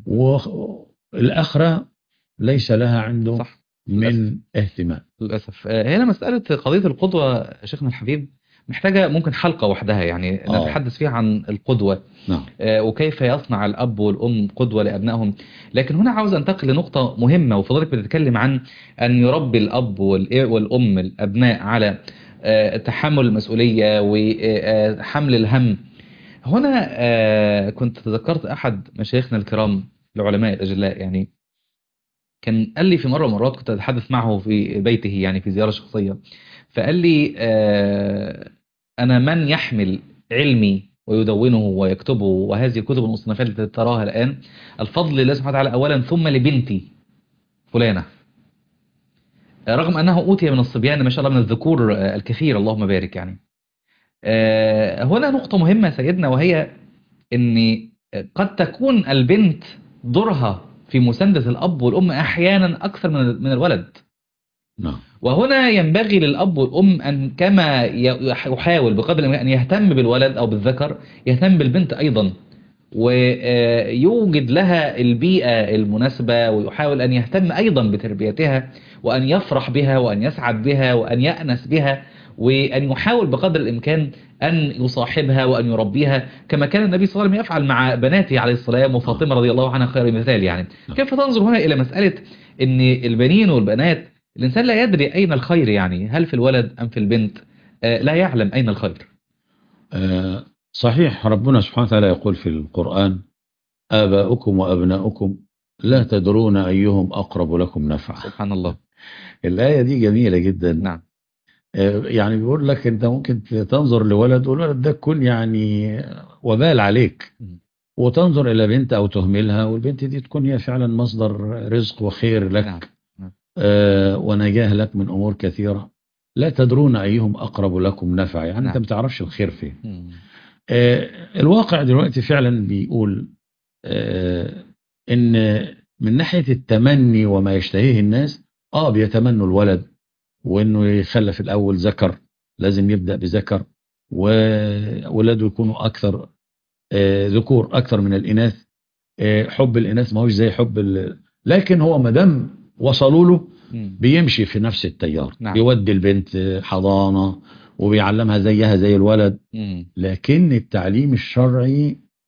والآخرة ليس لها عنده صح. من للأسف. اهتمام. للأسف. هنا مسألة قضية القدوة شيخنا الحبيب محتاجة ممكن حلقة وحدها، يعني آه. نتحدث فيها عن القدوة. نعم. آه، وكيف يصنع الأب والأم قدوة لأبنائهم. لكن هنا عاوز أنتقل لنقطة مهمة، وفضلك بتتكلم عن أن يربي الأب والإ- والأم الأبناء على آه، تحمل المسؤولية وحمل الهم. هنا آه، كنت تذكرت أحد مشايخنا الكرام العلماء الأجلاء، يعني كان قال لي في مرة مرات كنت أتحدث معه في بيته يعني في زيارة شخصية، فقال لي آه، أنا من يحمل علمي ويدونه ويكتبه، وهذه الكتب المصنفات التي تراها الآن، الفضل لله سبحانه وتعالى أولا، ثم لبنتي فلانة، رغم أنه أوتي من الصبيان ما شاء الله من الذكور آه، الكثير اللهم بارك. يعني آه، هنا نقطة مهمة يا سيدنا، وهي أن قد تكون البنت دورها في مساندة الأب والأم أحيانا أكثر من من الولد. نعم. وهنا ينبغي للأب والأم أن كما يحاول بقدر الإمكان أن يهتم بالولد أو بالذكر، يهتم بالبنت أيضا، ويوجد لها البيئة المناسبة، ويحاول أن يهتم أيضا بتربيتها، وأن يفرح بها، وأن يسعد بها، وأن يأنس بها، وأن يحاول بقدر الإمكان أن يصاحبها وأن يربيها، كما كان النبي صلى الله عليه وسلم يفعل مع بناته عليه السلام، وفاطمة رضي الله عنها خير مثال. يعني كيف تنظر هنا إلى مسألة أن البنين والبنات، الإنسان لا يدري أين الخير، يعني هل في الولد أم في البنت؟ آه لا يعلم أين الخير. آه صحيح. ربنا سبحانه وتعالى يقول في القرآن: آباؤكم وأبناؤكم لا تدرون أيهم أقرب لكم نفعا. سبحان الله. الآية دي جميلة جدا. نعم. آه يعني بيقول لك أنت ممكن تنظر لولد والولد ده تكون يعني وبال عليك، م. وتنظر إلى بنت أو تهملها، والبنت دي تكون هي فعلا مصدر رزق وخير لك. نعم. آه ونجاه لك من أمور كثيرة. لا تدرون أيهم أقرب لكم نفع، يعني نعم. أنت ما تعرفش الخير فين. آه الواقع دلوقتي فعلا بيقول آه إن من ناحية التمني وما يشتهيه الناس، آه بيتمنوا الولد، وإنه يخلف الأول ذكر، لازم يبدأ بذكر، وولاده يكونوا أكثر آه ذكور أكثر من الإناث. آه حب الإناث ما هوش زي حب ال... لكن هو مدام وصلوا له بيمشي في نفس التيار. نعم. بيودي البنت حضانة وبيعلمها زيها زي الولد. مم. لكن التعليم الشرعي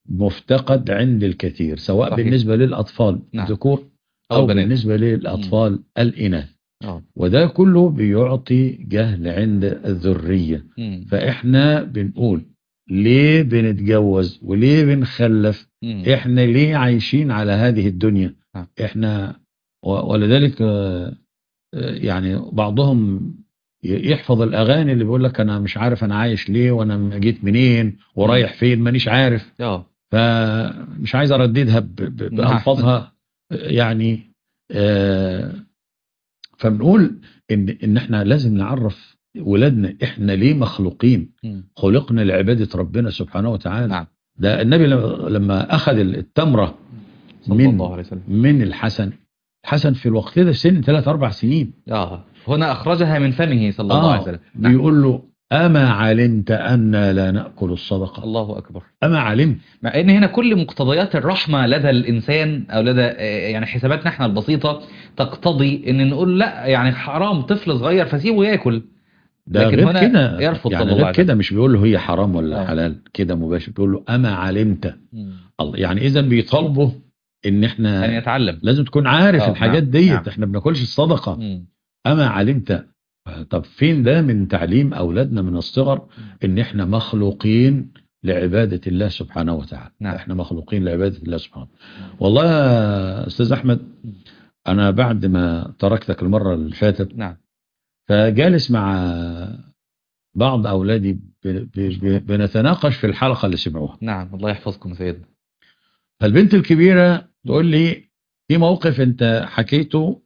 مفتقد عند الكثير، سواء صحيح. بالنسبة للأطفال نعم. الذكور أو أو البنات. بالنسبة للأطفال الإناث. اه وده كله بيعطي جهل عند الذرية. مم. فإحنا بنقول ليه بنتجوز وليه بنخلف؟ مم. إحنا ليه عايشين على هذه الدنيا؟ آه. إحنا و- ولذلك آه، آه، يعني بعضهم ي- يحفظ الأغاني اللي بيقول لك أنا مش عارف أنا عايش ليه وأنا جيت منين ورايح فين مانيش عارف. اه فمش عايز أرددها ب- ب- نعم. بألفاظها يعني. آه، فبنقول ان ان احنا لازم نعرف ولادنا احنا ليه مخلوقين. مم. خلقنا لعبادة ربنا سبحانه وتعالى. نعم. ده النبي لما لما اخذ التمرة صلى من الله عليه وسلم. من الحسن، الحسن في الوقت ده سن ثلاث اربع سنين. اه هنا أخرجها من فمه صلى الله عليه اه وسلم. نعم. بيقول له اما علمت أننا لا نأكل الصدقة؟ الله أكبر. اما علمت. مع ان هنا كل مقتضيات الرحمة لدى الانسان او لدى آه، يعني حساباتنا احنا البسيطة تقتضي ان نقول لا يعني حرام طفل صغير فسيبه ياكل، ده لكن غير هنا كده يرفض يعني، صلى الله غير عليه كده وسلم. مش بيقول له هي حرام ولا آه. حلال كده مباشر، بيقول له اما علمت. مم. الله يعني اذا بيطالبه ان ان احنا يتعلم. لازم تكون عارف آه، الحاجات نعم، ديت. نعم. احنا بناكلش الصدقة. مم. اما علمت. طب فين ده من تعليم اولادنا من الصغر ان احنا مخلوقين لعبادة الله سبحانه وتعالى. نعم. احنا مخلوقين لعبادة الله سبحانه. والله يا استاذ احمد، انا بعد ما تركتك المرة اللي فاتت نعم. فجالس مع بعض اولادي ب- ب- ب- بنتناقش في الحلقة اللي سمعوها. نعم الله يحفظكم سيدنا. فالبنت الكبيرة تقول لي في موقف انت حكيته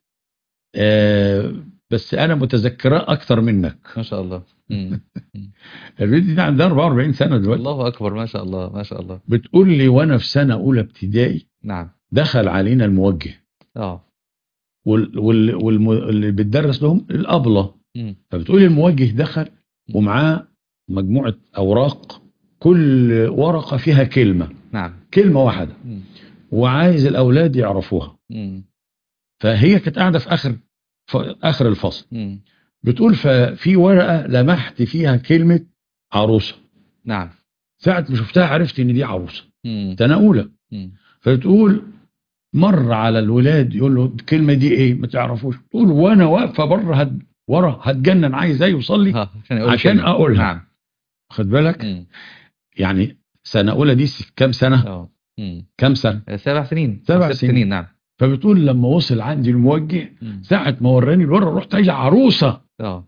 آه بس انا متذكراه اكتر منك. ما شاء الله. مم. مم. البنت دي عندها اربعة واربعين سنة دلوقتي. الله أكبر ما شاء الله ما شاء الله. بتقول لي وانا في سنة اولى ابتدائي نعم. دخل علينا الموجه اه وال وال واللي بتدرس لهم الابلة. مم. فبتقول الموجه دخل ومعاه مجموعة اوراق، كل ورقة فيها كلمة، نعم. كلمة واحدة، مم. وعايز الاولاد يعرفوها. مم. فهي كانت قاعدة في اخر في اخر الفصل. مم. بتقول ففي ورقة لمحت فيها كلمة عروسة. نعم. ساعة ما شفتها عرفت ان دي عروسة مم. سنة اولى. مم. فتقول مر على الولاد يقول له الكلمة دي ايه ما تعرفوش. تقول وانا واقفة بره هد ورا هتجنن عايز ايه يوصل لي آه، عشان, يقول عشان كلمة. اقولها. نعم. خد بالك مم. يعني سنة اولى دي س- كام سنة اه مم. كام سنة سبع سنين سبع ست سنين. سنين. نعم. فبتقول لما وصل عندي الموجه مم. ساعة ما وراني الورقة رحت قايل عروسة. اه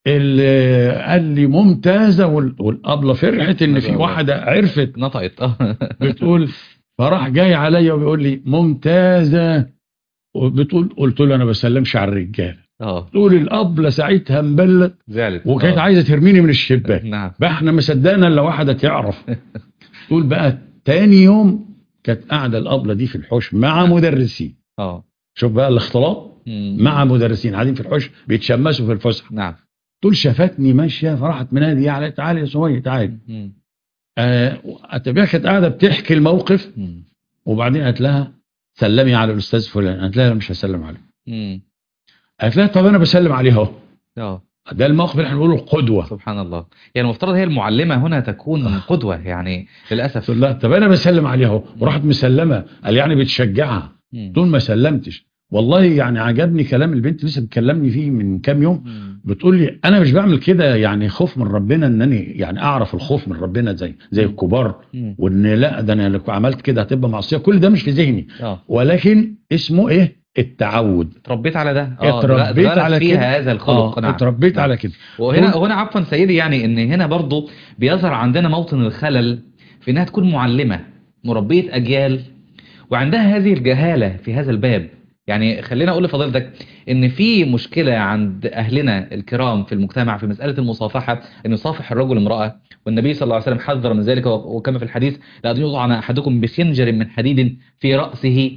اللي قال لي ممتازة وال- والأبلة فرحت ان ما في شاء الله. واحدة عرفت. نطقت. اه بتقول فراح جاي عليا وبيقول لي ممتازة. وبتقول قلت له انا بسلمش على الرجال. اه تقول الأبلة ساعتها مبلت زعلت. وكانت آه. عايزة ترميني من الشباك. نعم. بقى احنا ما صدقنا الا واحدة تعرف. تقول بقى تاني يوم كانت قاعدة الأبلة دي في الحوش مع مدرسين. اه شوف بقى الاختلاط مم. مع مدرسين قاعدين في الحوش بيتشمسوا في الفسحة. نعم. تقول شافتني ماشية فراحت منادي علي تعالي يا سمية تعالي. مم. آه اتبعها كانت قاعدة بتحكي الموقف مم. وبعدين قالت لها سلمي على الأستاذ فلان. قالت لها لا مش هسلم عليه. مم. قالت لها طب أنا بسلم عليه أهو. اه ده الموقف اللي احنا بنقوله قدوة. سبحان الله. يعني المفترض هي المعلمة هنا تكون قدوة يعني للأسف. تقول لها طب أنا بسلم عليه أهو وراحت مسلمة. قال يعني بتشجعها. مم. طول ما سلمتش. والله يعني عجبني كلام البنت لسه بتكلمني فيه من كام يوم. مم. بتقول لي انا مش بعمل كده يعني خوف من ربنا انني يعني اعرف الخوف من ربنا زي زي مم. الكبار مم. وان لا ده انا لو عملت كده هتبقى معصيه. كل ده مش في ذهني اه ولكن اسمه ايه التعود. اتربيت على ده. اه اتربيت اتغرس على فيها كده. هذا الخلق. اه نعم. اتربيت نعم. على كده. وهنا قول- هنا عفوا سيدي يعني ان هنا برضو بيظهر عندنا موطن الخلل في انها تكون معلمة مربية اجيال وعندها هذه الجهالة في هذا الباب. يعني خلينا اقول لفضيلتك ان في مشكلة عند اهلنا الكرام في المجتمع في مسألة المصافحة، ان يصافح الرجل امرأة، والنبي صلى الله عليه وسلم حذر من ذلك وكما في الحديث لا يضع احدكم بخنجر من حديد في رأسه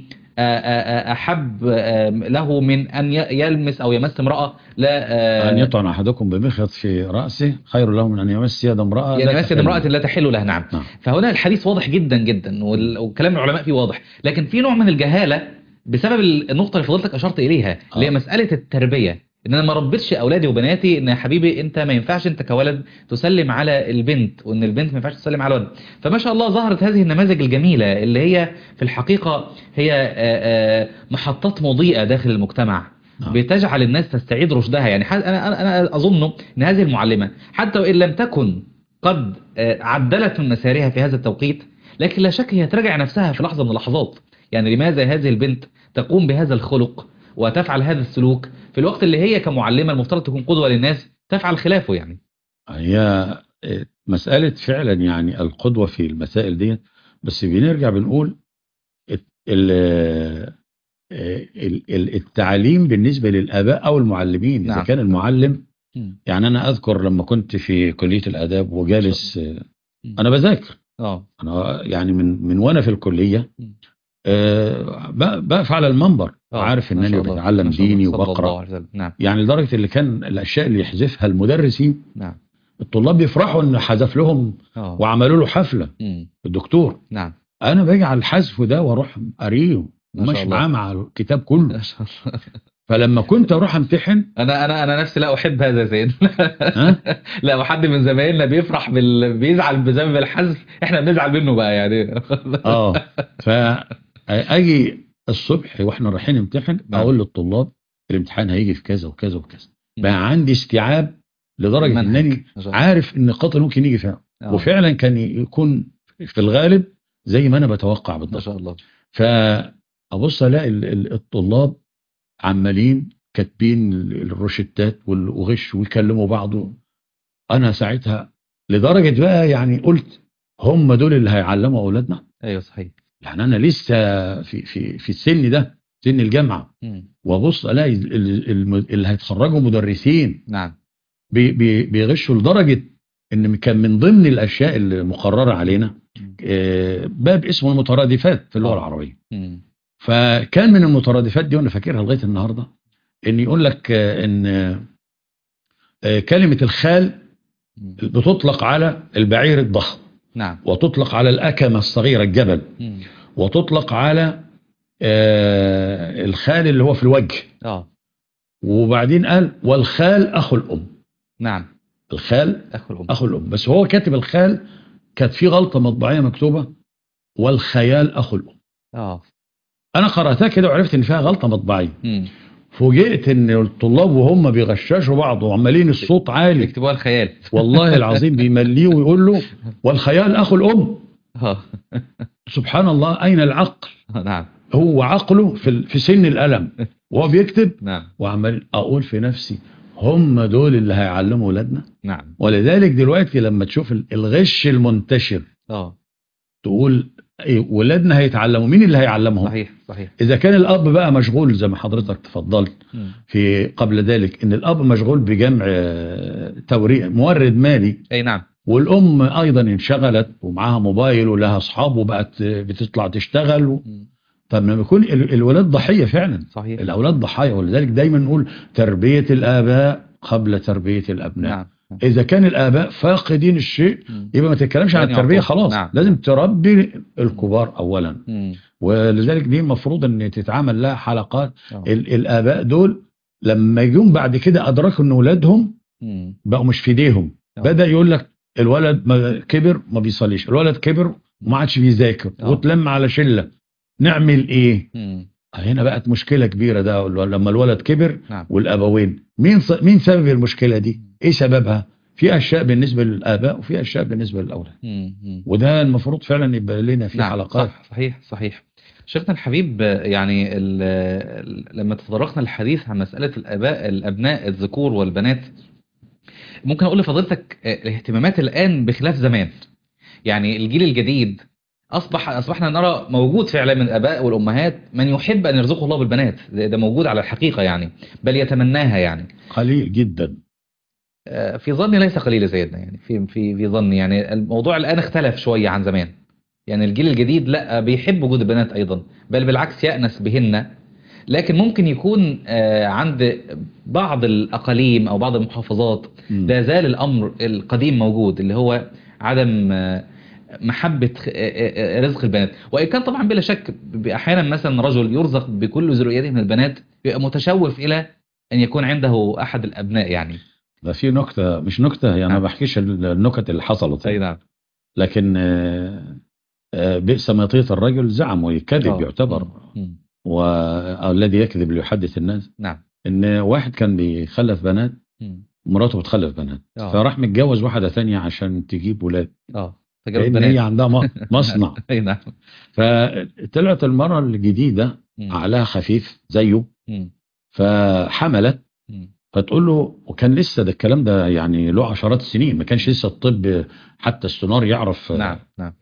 احب له من ان يلمس او يمس امرأة لا ان يطعن احدكم بمخيط في راسه خير له من ان يمس يد امراه يعني لا يمس يد تحل. امرأة لا تحل لها. نعم. نعم. فهنا الحديث واضح جدا جدا وال- وكلام العلماء فيه واضح، لكن في نوع من الجهالة بسبب النقطة اللي فضلتك أشرت إليها اللي هي آه. مسألة التربية. ان انا ما ربيتش اولادي وبناتي ان يا حبيبي انت ما ينفعش انت كولد تسلم على البنت، وان البنت ما ينفعش تسلم على الولد. فما شاء الله ظهرت هذه النماذج الجميلة اللي هي في الحقيقة هي آه، آه، محطات مضيئة داخل المجتمع نعم. بتجعل الناس تستعيد رشدها. يعني ح- انا انا أنا اظن ان هذه المعلمة حتى وان لم تكن قد آه، عدلت من مسارها في هذا التوقيت، لكن لا شك هي تراجع نفسها في لحظة من اللحظات. يعني لماذا هذه البنت تقوم بهذا الخلق وتفعل هذا السلوك في الوقت اللي هي كمعلمة المفترض تكون قدوة للناس تفعل خلافه؟ يعني هي مسألة فعلا يعني القدوة في المسائل دي، بس بنرجع بنقول الت- ال- ال- ال- التعليم بالنسبة للآباء أو المعلمين. إذا نعم. كان المعلم، مم. يعني أنا أذكر لما كنت في كلية الآداب وجالس مم. أنا بذاكر، اه أنا يعني من من وأنا في الكلية مم. آه، ب- بقف على المنبر اه وعارف ما إنني شاء الله بتعلم ما شاء الله ديني صلى الله وبقرأ. عليه وسلم. نعم يعني لدرجة اللي كان الأشياء اللي يحذفها المدرسين نعم الطلاب بيفرحوا إن حذف لهم اه وعملوا له حفلة مم. الدكتور. نعم انا باجي على الحذف ده واروح قاريه ما شاء وماشي الله معاه مع الكتاب كله. ما شاء الله. فلما كنت اروح امتحن انا انا انا نفسي لا احب هذا زين. ها لا، وحد من زمايلنا بيفرح بال... بيزعل بسبب الحذف احنا بنزعل منه بقى يعني. اه فاجي الصبح واحنا رايحين نمتحن نعم. اقول للطلاب الامتحان هيجي في كذا وكذا وكذا. مم. بقى عندي استيعاب لدرجه المنهج. انني ما شاء الله. عارف النقاط اللي ممكن يجي فيها، آه. وفعلا كان يكون في الغالب زي ما انا بتوقع ما بالضبط. شاء الله. فابص الاقي ال- ال- الطلاب عمالين كاتبين الروشتات وال- وغش ويكلموا بعض. انا ساعتها لدرجه بقى يعني قلت هم دول اللي هيعلموا اولادنا. ايوه صحيح. يعني انا لسه في في في السن ده، سن الجامعه، مم. وابص الاقي ال- ال- الم- اللي هيتخرجوا مدرسين نعم بي- بي- بيغشوا لدرجه ان كان من ضمن الاشياء اللي مقرره علينا مم. آه، باب اسمه المترادفات في اللغه آه. العربيه. مم. فكان من المترادفات دي وانا فاكرها لغايه النهارده ان يقول لك آه، ان آه، كلمه الخال مم. بتطلق على البعير الضخم، نعم وتطلق على الأكمة الصغيرة الجبل، مم. وتطلق على آه الخال اللي هو في الوجه. اه وبعدين قال والخال أخو الأم. نعم الخال اخو الام. أخو الأم، بس هو كاتب الخال كانت في غلطة مطبعية مكتوبة والخيال أخو الأم. اه أنا قرأتها كده وعرفت إن فيها غلطة مطبعية. مم. فوجئت إن الطلاب وهم بيغششوا بعض وعمالين الصوت عالي، يكتبوها الخيال. والله العظيم بيمليه ويقول له والخيال أخو الأم. اه سبحان الله، أين العقل؟ نعم هو عقله في ال- في سن الألم وهو بيكتب، نعم وعمال أقول في نفسي هم دول اللي هيعلموا ولادنا. نعم ولذلك دلوقتي لما تشوف ال- الغش المنتشر اه تقول إيه ولادنا هيتعلموا، مين اللي هيعلمهم؟ صحيح صحيح. إذا كان الأب بقى مشغول زي ما حضرتك تفضلت مم. في قبل ذلك، إن الأب مشغول بجمع آه، توريق مورد مالي، اي نعم والأم أيضا انشغلت ومعاها موبايل ولها أصحاب وبقت بتطلع تشتغل و... مم. فلما بيكون ال- الولاد ضحية فعلا، صحيح. الأولاد ضحايا. ولذلك دايما نقول تربية الآباء قبل تربية الأبناء. نعم إذا كان الآباء فاقدين الشيء مم. يبقى ما تتكلمش عن لن التربية يعطوه. خلاص. نعم. لازم تربي الكبار أولا، مم. ولذلك دي المفروض أن تتعامل لها حلقات. آه. ال- الآباء دول لما يجون بعد كده أدركوا أن أولادهم مم. بقوا مش في ايديهم، آه. بدأ يقول لك الولد ما كبر ما بيصليش، الولد كبر وما عادش بيذاكر، آه. وتلم على شلة، نعمل ايه؟ مم. هنا بقت مشكلة كبيرة ده لما الولد كبر. نعم. والأبوين مين ص... مين سبب المشكلة دي؟ ايه سببها؟ في أشياء بالنسبة للآباء وفي أشياء بالنسبة للأولاد، مم. مم. وده المفروض فعلا يبقى لنا في نعم. حلقات. صح صحيح صحيح. شيخنا الحبيب، يعني ال ال لما تطرقنا الحديث عن مسألة الآباء الأبناء الذكور والبنات، ممكن أقول لفضيلتك الاهتمامات الآن بخلاف زمان. يعني الجيل الجديد أصبح أصبحنا نرى موجود فعلا من الآباء والأمهات من يحب أن يرزقه الله بالبنات، ده ده موجود على الحقيقة يعني، بل يتمناها يعني. قليل جدا. آه، في ظني ليس قليل يا سيدنا، يعني في في في ظني يعني الموضوع الآن اختلف شوية عن زمان. يعني الجيل الجديد لا بيحب وجود البنات أيضا، بل بالعكس يأنس بهن. لكن ممكن يكون آه، عند بعض الأقاليم أو بعض المحافظات مم. لا زال الأمر القديم موجود، اللي هو عدم آه، محبة خ- آه، آه، رزق البنات. وإن كان طبعا بلا شك أحيانا مثلا رجل يرزق بكل ذريته من البنات بيبقى متشوف إلى أن يكون عنده أحد الأبناء يعني. ده في نكتة، مش نكتة يعني، أنا نعم. ما بحكيش النكت اللي حصلت أي يعني. نعم. لكن آه، آه، بئس ما يطيط الرجل زعم، وكذب آه. يعتبر، مم. مم. والذي يكذب ليحدث الناس. نعم. ان واحد كان بيخلف بنات، مم. مراته بتخلف بنات، آه. فراح متجوز واحدة ثانية عشان تجيب ولاد، آه. فجابت لان هي بنات. عندها م- مصنع. أي نعم. فطلعت المرة الجديدة مم. عقلها خفيف زيه، مم. فحملت. مم. فتقول له، وكان لسه ده الكلام ده يعني له عشرات السنين، ما كانش لسه الطب حتى السونار يعرف. نعم. نعم.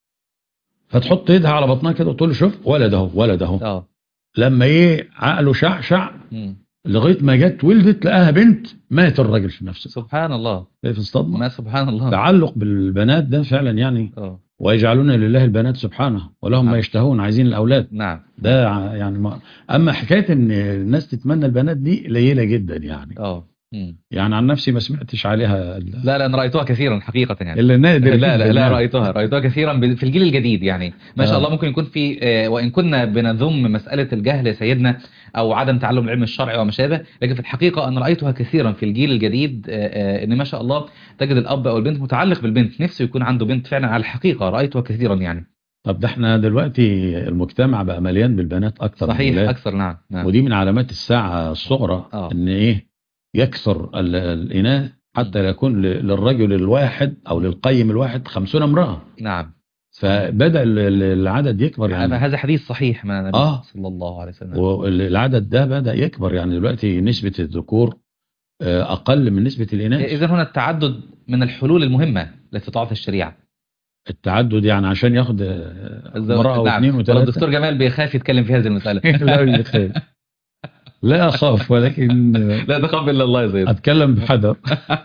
فتحط ايدها على بطنها كده وتقول له شوف ولد اهو، ولد اهو. آه. لما ايه عقله شعشع مم. لغايه ما جت ولدت لقاها بنت، مات الراجل في نفسه. سبحان الله. في الصدمه. ما سبحان الله. تعلق بالبنات ده فعلا يعني. آه. ويجعلون لله البنات سبحانه ولهم ما سبحان. يشتهون، عايزين الاولاد. نعم. ده ع- يعني ما اما حكايه ان الناس تتمنى البنات دي قليله جدا يعني. آه. مم. يعني عن نفسي ما سمعتش عليها ال- لا لا، أنا رأيتها كثيرا حقيقة يعني. الا نادر لا لا جدا لا، يعني. رأيتها رأيتها كثيرا ب- في الجيل الجديد يعني. ما شاء الله. آه. ممكن يكون في آه، وإن كنا بنذم مسألة الجهل يا سيدنا أو عدم تعلم العلم الشرعي وما شابه، لكن في الحقيقة أنا رأيتها كثيرا في الجيل الجديد. آه، آه، إن ما شاء الله تجد الأب أو البنت متعلق بالبنت، نفسه يكون عنده بنت فعلا. على الحقيقة رأيتها كثيرا يعني. طب ده احنا دلوقتي المجتمع بقى مليان بالبنات اكتر من صحيح، الولاد. أكثر. نعم. نعم. ودي من علامات الساعة الصغرى، آه. ان ايه يكثر ال- الاناث مم. حتى يكون ل- للرجل الواحد او للقيم الواحد خمسون امرأة. نعم. فبدأ ال- ال- العدد يكبر يعني. هذا حديث صحيح من النبي اه صلى الله عليه وسلم. والعدد ده بدأ يكبر يعني. دلوقتي نسبة الذكور آه، اقل من نسبة الاناث. إذن هنا التعدد من الحلول المهمة التي تعطي الشريعة. التعدد يعني عشان ياخد آه، الزو... امرأة نعم. واثنين ولا وثلاثة. الدكتور جمال بيخاف يتكلم في هذه المسألة. لا مش بتخيل. لا اخاف، ولكن لا تخاف إلا الله يا سيدنا. اتكلم بحذر.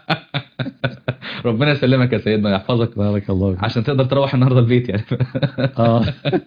ربنا يسلمك يا سيدنا ويحفظك بارك الله فيك. عشان تقدر تروح النهارده البيت يعني. اه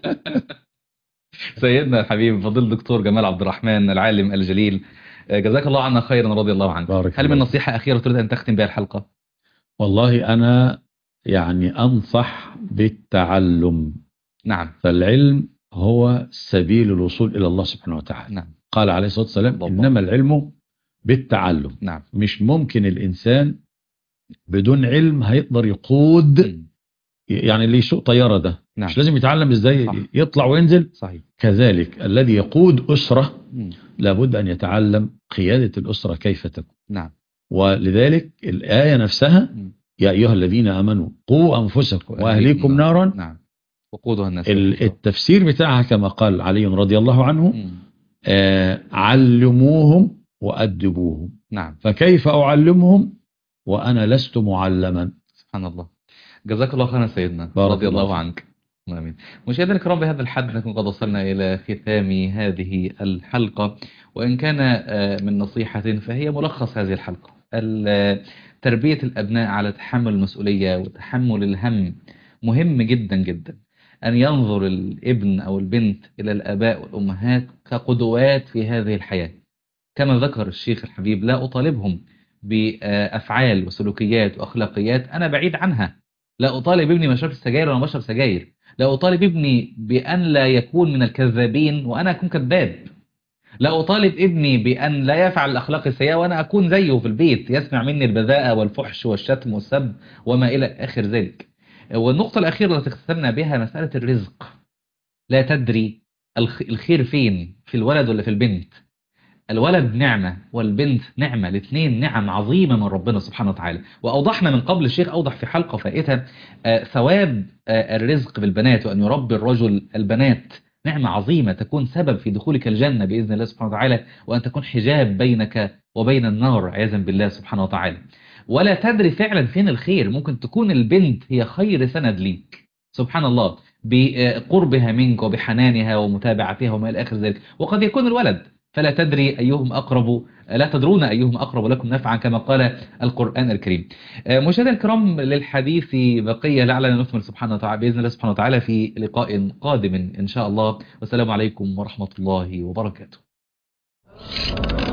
سيدنا الحبيب فضيل الدكتور جمال عبد الرحمن العالم الجليل، جزاك الله عنا خيرا رضي الله عنك. بارك هل من الله. نصيحة أخيرة تريد أن تختم بها الحلقة؟ والله أنا يعني أنصح بالتعلم. نعم. فالعلم هو سبيل الوصول إلى الله سبحانه وتعالى. نعم. قال عليه الصلاة والسلام الله. إنما العلم بالتعلم. نعم. مش ممكن الإنسان بدون علم هيقدر يقود. م. يعني اللي يسوق طيارة ده نعم. مش لازم يتعلم إزاي صح. يطلع وينزل. صحيح. كذلك الذي يقود أسرة م. لابد أن يتعلم قيادة الأسرة كيف تكون. نعم. ولذلك الآية نفسها م. يا أيها الذين آمنوا قوا أنفسكم وأهليكم نارا. نعم. وقودها الناس. التفسير بتاعها كما قال علي رضي الله عنه م. آه علموهم وأدبوهم. نعم. فكيف أعلمهم وأنا لست معلما. سبحان الله. جزاك الله خيرا سيدنا رضي الله, الله عنك. آمين. مشاهدينا الكرام، بهذا الحد نكون قد وصلنا إلى ختام هذه الحلقة، وإن كان من نصيحة فهي ملخص هذه الحلقة. تربية الأبناء على تحمل المسؤولية وتحمل الهم مهم جدا جدا. أن ينظر الابن أو البنت إلى الآباء والأمهات كقدوات في هذه الحياة. كما ذكر الشيخ الحبيب، لا أطالبهم بأفعال وسلوكيات وأخلاقيات أنا بعيد عنها. لا أطالب ابني مشرب السجاير وأنا بشرب سجاير. لا أطالب ابني بأن لا يكون من الكذابين وأنا أكون كذاب. لا أطالب ابني بأن لا يفعل الأخلاق السيئة وأنا أكون زيه في البيت يسمع مني البذاءة والفحش والشتم والسب وما إلى آخر ذلك. والنقطة الأخيرة التي اختتمنا بها مسألة الرزق. لا تدري الخير فين، في الولد ولا في البنت. الولد نعمة والبنت نعمة، الاثنين نعم عظيمة من ربنا سبحانه وتعالى. وأوضحنا من قبل، الشيخ أوضح في حلقة فائتة آه ثواب آه الرزق بالبنات، وأن يربي الرجل البنات نعمة عظيمة تكون سبب في دخولك الجنة بإذن الله سبحانه وتعالى، وأن تكون حجاب بينك وبين النار عياذا بالله سبحانه وتعالى. ولا تدري فعلا فين الخير، ممكن تكون البنت هي خير سند ليك سبحان الله بقربها منك وبحنانها ومتابعتها وما إلى آخر ذلك، وقد يكون الولد. فلا تدري أيهم أقرب، لا تدرون أيهم أقرب لكم نفعا كما قال القرآن الكريم. مشاهدينا الكرام، للحديث بقية لعلنا نكمل سبحانه وتعالى بإذن الله سبحانه وتعالى في لقاء قادم إن شاء الله. والسلام عليكم ورحمة الله وبركاته.